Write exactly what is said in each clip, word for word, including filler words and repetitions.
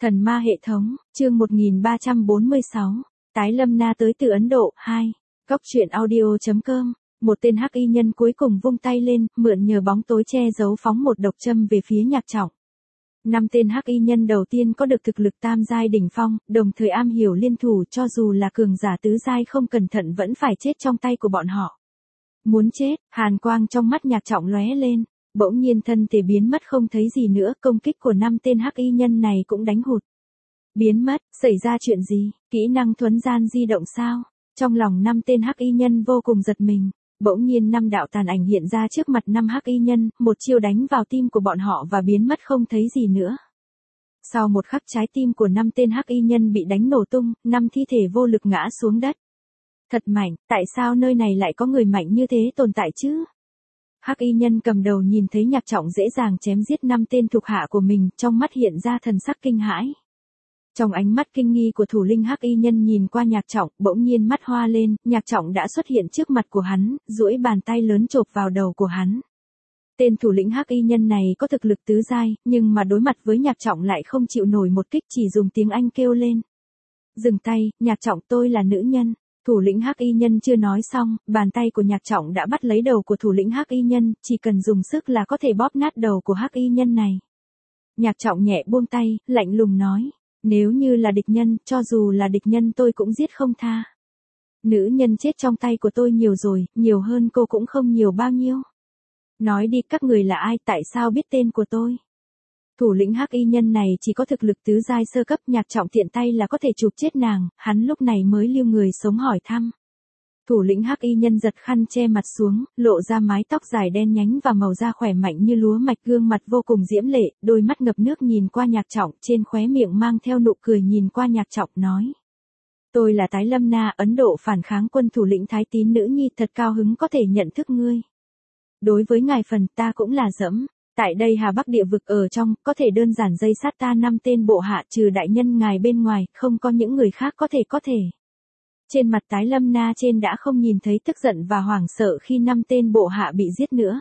Thần ma hệ thống, chương một nghìn ba trăm bốn mươi sáu, Tái Lâm Na tới từ Ấn Độ, hai, Góc truyện audio chấm com, một tên hắc y nhân cuối cùng vung tay lên, mượn nhờ bóng tối che giấu phóng một độc châm về phía Nhạc Trọng. Năm tên hắc y nhân đầu tiên có được thực lực tam giai đỉnh phong, đồng thời am hiểu liên thủ, cho dù là cường giả tứ giai không cẩn thận vẫn phải chết trong tay của bọn họ. Muốn chết, hàn quang trong mắt Nhạc Trọng lóe lên, bỗng nhiên thân thể biến mất không thấy gì nữa, công kích của năm tên hắc y nhân này cũng đánh hụt. Biến mất, xảy ra chuyện gì, kỹ năng thuấn gian di động sao? Trong lòng năm tên hắc y nhân vô cùng giật mình, bỗng nhiên năm đạo tàn ảnh hiện ra trước mặt năm hắc y nhân, một chiêu đánh vào tim của bọn họ và biến mất không thấy gì nữa. Sau một khắc trái tim của năm tên hắc y nhân bị đánh nổ tung, năm thi thể vô lực ngã xuống đất. Thật mạnh, tại sao nơi này lại có người mạnh như thế tồn tại chứ? Hắc y nhân cầm đầu nhìn thấy Nhạc Trọng dễ dàng chém giết năm tên thuộc hạ của mình, trong mắt hiện ra thần sắc kinh hãi. Trong ánh mắt kinh nghi của thủ linh hắc y nhân nhìn qua Nhạc Trọng, bỗng nhiên mắt hoa lên, Nhạc Trọng đã xuất hiện trước mặt của hắn, duỗi bàn tay lớn chộp vào đầu của hắn. Tên thủ lĩnh hắc y nhân này có thực lực tứ giai, nhưng mà đối mặt với Nhạc Trọng lại không chịu nổi một kích, chỉ dùng tiếng Anh kêu lên. Dừng tay, Nhạc Trọng, tôi là nữ nhân. Thủ lĩnh hắc y nhân chưa nói xong, bàn tay của Nhạc Trọng đã bắt lấy đầu của thủ lĩnh hắc y nhân, chỉ cần dùng sức là có thể bóp nát đầu của hắc y nhân này. Nhạc Trọng nhẹ buông tay, lạnh lùng nói, nếu như là địch nhân, cho dù là địch nhân tôi cũng giết không tha. Nữ nhân chết trong tay của tôi nhiều rồi, nhiều hơn cô cũng không nhiều bao nhiêu. Nói đi, các người là ai, tại sao biết tên của tôi? Thủ lĩnh hắc y nhân này chỉ có thực lực tứ giai sơ cấp, Nhạc Trọng tiện tay là có thể chụp chết nàng, hắn lúc này mới lưu người sống hỏi thăm. Thủ lĩnh hắc y nhân giật khăn che mặt xuống, lộ ra mái tóc dài đen nhánh và màu da khỏe mạnh như lúa mạch, gương mặt vô cùng diễm lệ, đôi mắt ngập nước nhìn qua Nhạc Trọng, trên khóe miệng mang theo nụ cười nhìn qua Nhạc Trọng nói. Tôi là Tái Lâm Na, Ấn Độ phản kháng quân thủ lĩnh Thái Tín nữ nhi, thật cao hứng có thể nhận thức ngươi. Đối với ngài phần ta cũng là dẫm. Tại đây Hà Bắc địa vực ở trong, có thể đơn giản dây sát ta năm tên bộ hạ, trừ đại nhân ngài bên ngoài, không có những người khác có thể có thể. Trên mặt Tái Lâm Na trên đã không nhìn thấy tức giận và hoảng sợ khi năm tên bộ hạ bị giết nữa.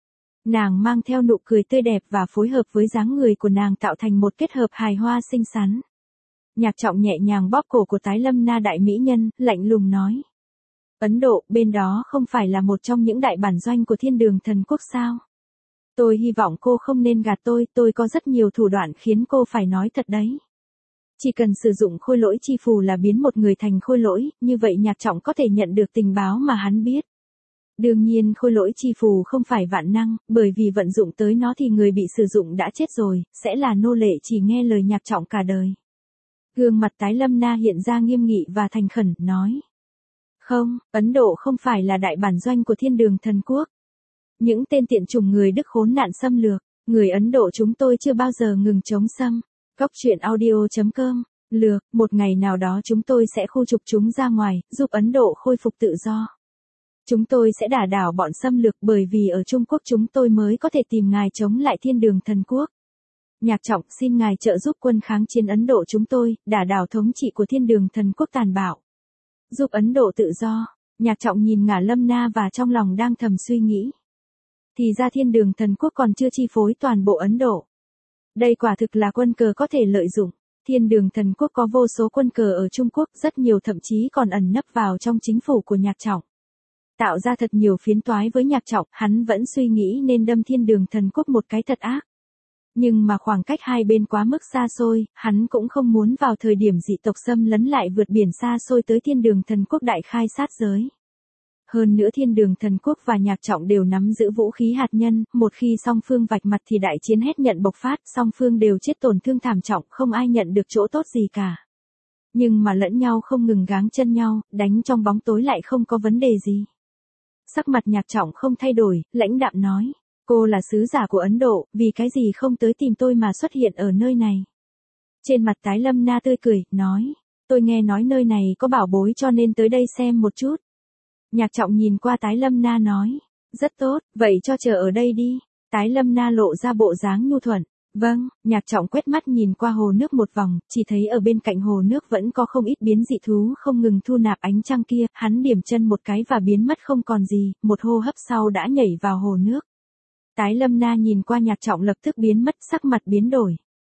Nàng mang theo nụ cười tươi đẹp và phối hợp với dáng người của nàng tạo thành một kết hợp hài hoa xinh xắn. Nhạc Trọng nhẹ nhàng bóp cổ của Tái Lâm Na đại mỹ nhân, lạnh lùng nói. Ấn Độ, bên đó không phải là một trong những đại bản doanh của Thiên Đường Thần Quốc sao? Tôi hy vọng cô không nên gạt tôi, tôi có rất nhiều thủ đoạn khiến cô phải nói thật đấy. Chỉ cần sử dụng khôi lỗi chi phù là biến một người thành khôi lỗi, như vậy Nhạc Trọng có thể nhận được tình báo mà hắn biết. Đương nhiên khôi lỗi chi phù không phải vạn năng, bởi vì vận dụng tới nó thì người bị sử dụng đã chết rồi, sẽ là nô lệ chỉ nghe lời Nhạc Trọng cả đời. Gương mặt Tái Lâm Na hiện ra nghiêm nghị và thành khẩn, nói. Không, Ấn Độ không phải là đại bản doanh của Thiên Đường Thần Quốc. Những tên tiện chủng người Đức khốn nạn xâm lược, người Ấn Độ chúng tôi chưa bao giờ ngừng chống xâm. Góc truyện audio chấm com, lược, một ngày nào đó chúng tôi sẽ khu trục chúng ra ngoài, giúp Ấn Độ khôi phục tự do. Chúng tôi sẽ đả đảo bọn xâm lược, bởi vì ở Trung Quốc chúng tôi mới có thể tìm ngài chống lại Thiên Đường Thần Quốc. Nhạc Trọng, xin ngài trợ giúp quân kháng chiến Ấn Độ chúng tôi, đả đảo thống trị của Thiên Đường Thần Quốc tàn bạo. Giúp Ấn Độ tự do. Nhạc Trọng nhìn ngả Lâm Na và trong lòng đang thầm suy nghĩ. Thì ra Thiên Đường Thần Quốc còn chưa chi phối toàn bộ Ấn Độ. Đây quả thực là quân cờ có thể lợi dụng. Thiên Đường Thần Quốc có vô số quân cờ ở Trung Quốc, rất nhiều thậm chí còn ẩn nấp vào trong chính phủ của Nhạc Trọng. Tạo ra thật nhiều phiến toái với Nhạc Trọng, hắn vẫn suy nghĩ nên đâm Thiên Đường Thần Quốc một cái thật ác. Nhưng mà khoảng cách hai bên quá mức xa xôi, hắn cũng không muốn vào thời điểm dị tộc xâm lấn lại vượt biển xa xôi tới Thiên Đường Thần Quốc đại khai sát giới. Hơn nữa Thiên Đường Thần Quốc và Nhạc Trọng đều nắm giữ vũ khí hạt nhân, một khi song phương vạch mặt thì đại chiến hết nhận bộc phát, song phương đều chết tổn thương thảm trọng, không ai nhận được chỗ tốt gì cả. Nhưng mà lẫn nhau không ngừng gáng chân nhau, đánh trong bóng tối lại không có vấn đề gì. Sắc mặt Nhạc Trọng không thay đổi, lãnh đạm nói, cô là sứ giả của Ấn Độ, vì cái gì không tới tìm tôi mà xuất hiện ở nơi này. Trên mặt Tái Lâm Na tươi cười, nói, tôi nghe nói nơi này có bảo bối cho nên tới đây xem một chút. Nhạc Trọng nhìn qua Tái Lâm Na nói, rất tốt, vậy cho chờ ở đây đi. Tái Lâm Na lộ ra bộ dáng nhu thuận, vâng. Nhạc Trọng quét mắt nhìn qua hồ nước một vòng, chỉ thấy ở bên cạnh hồ nước vẫn có không ít biến dị thú không ngừng thu nạp ánh trăng kia, hắn điểm chân một cái và biến mất không còn gì, một hô hấp sau đã nhảy vào hồ nước. Tái Lâm Na nhìn qua Nhạc Trọng lập tức biến mất, sắc mặt biến đổi.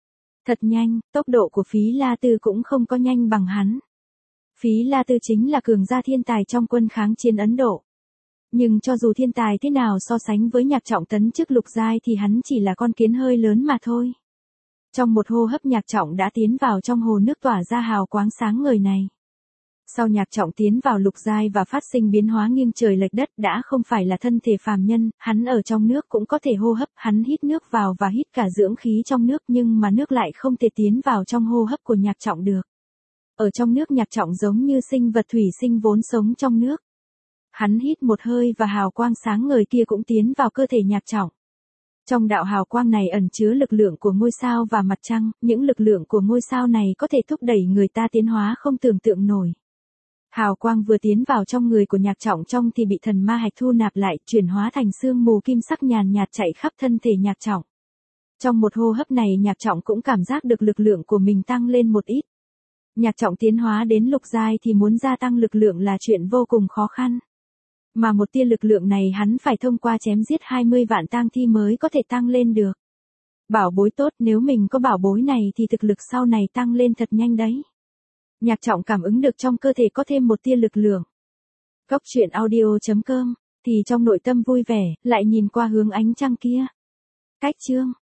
Thật nhanh, tốc độ của Phí La Tư cũng không có nhanh bằng hắn. Phí La Tư chính là cường gia thiên tài trong quân kháng chiến Ấn Độ. Nhưng cho dù thiên tài thế nào so sánh với Nhạc Trọng tấn chức lục giai thì hắn chỉ là con kiến hơi lớn mà thôi. Trong một hô hấp Nhạc Trọng đã tiến vào trong hồ nước tỏa ra hào quang sáng ngời này. Sau Nhạc Trọng tiến vào lục giai và phát sinh biến hóa nghiêng trời lệch đất đã không phải là thân thể phàm nhân, hắn ở trong nước cũng có thể hô hấp, hắn hít nước vào và hít cả dưỡng khí trong nước nhưng mà nước lại không thể tiến vào trong hô hấp của Nhạc Trọng được. Ở trong nước Nhạc Trọng giống như sinh vật thủy sinh vốn sống trong nước. Hắn hít một hơi và hào quang sáng ngời kia cũng tiến vào cơ thể Nhạc Trọng. Trong đạo hào quang này ẩn chứa lực lượng của ngôi sao và mặt trăng, những lực lượng của ngôi sao này có thể thúc đẩy người ta tiến hóa không tưởng tượng nổi. Hào quang vừa tiến vào trong người của Nhạc Trọng trong thì bị thần ma hạch thu nạp lại, chuyển hóa thành sương mù kim sắc nhàn nhạt chạy khắp thân thể Nhạc Trọng. Trong một hô hấp này Nhạc Trọng cũng cảm giác được lực lượng của mình tăng lên một ít. Nhạc Trọng tiến hóa đến lục giai thì muốn gia tăng lực lượng là chuyện vô cùng khó khăn. Mà một tia lực lượng này hắn phải thông qua chém giết hai mươi vạn tang thi mới có thể tăng lên được. Bảo bối tốt, nếu mình có bảo bối này thì thực lực sau này tăng lên thật nhanh đấy. Nhạc Trọng cảm ứng được trong cơ thể có thêm một tia lực lượng. Cốc truyện audio chấm com, thì trong nội tâm vui vẻ, lại nhìn qua hướng ánh trăng kia. Cách chương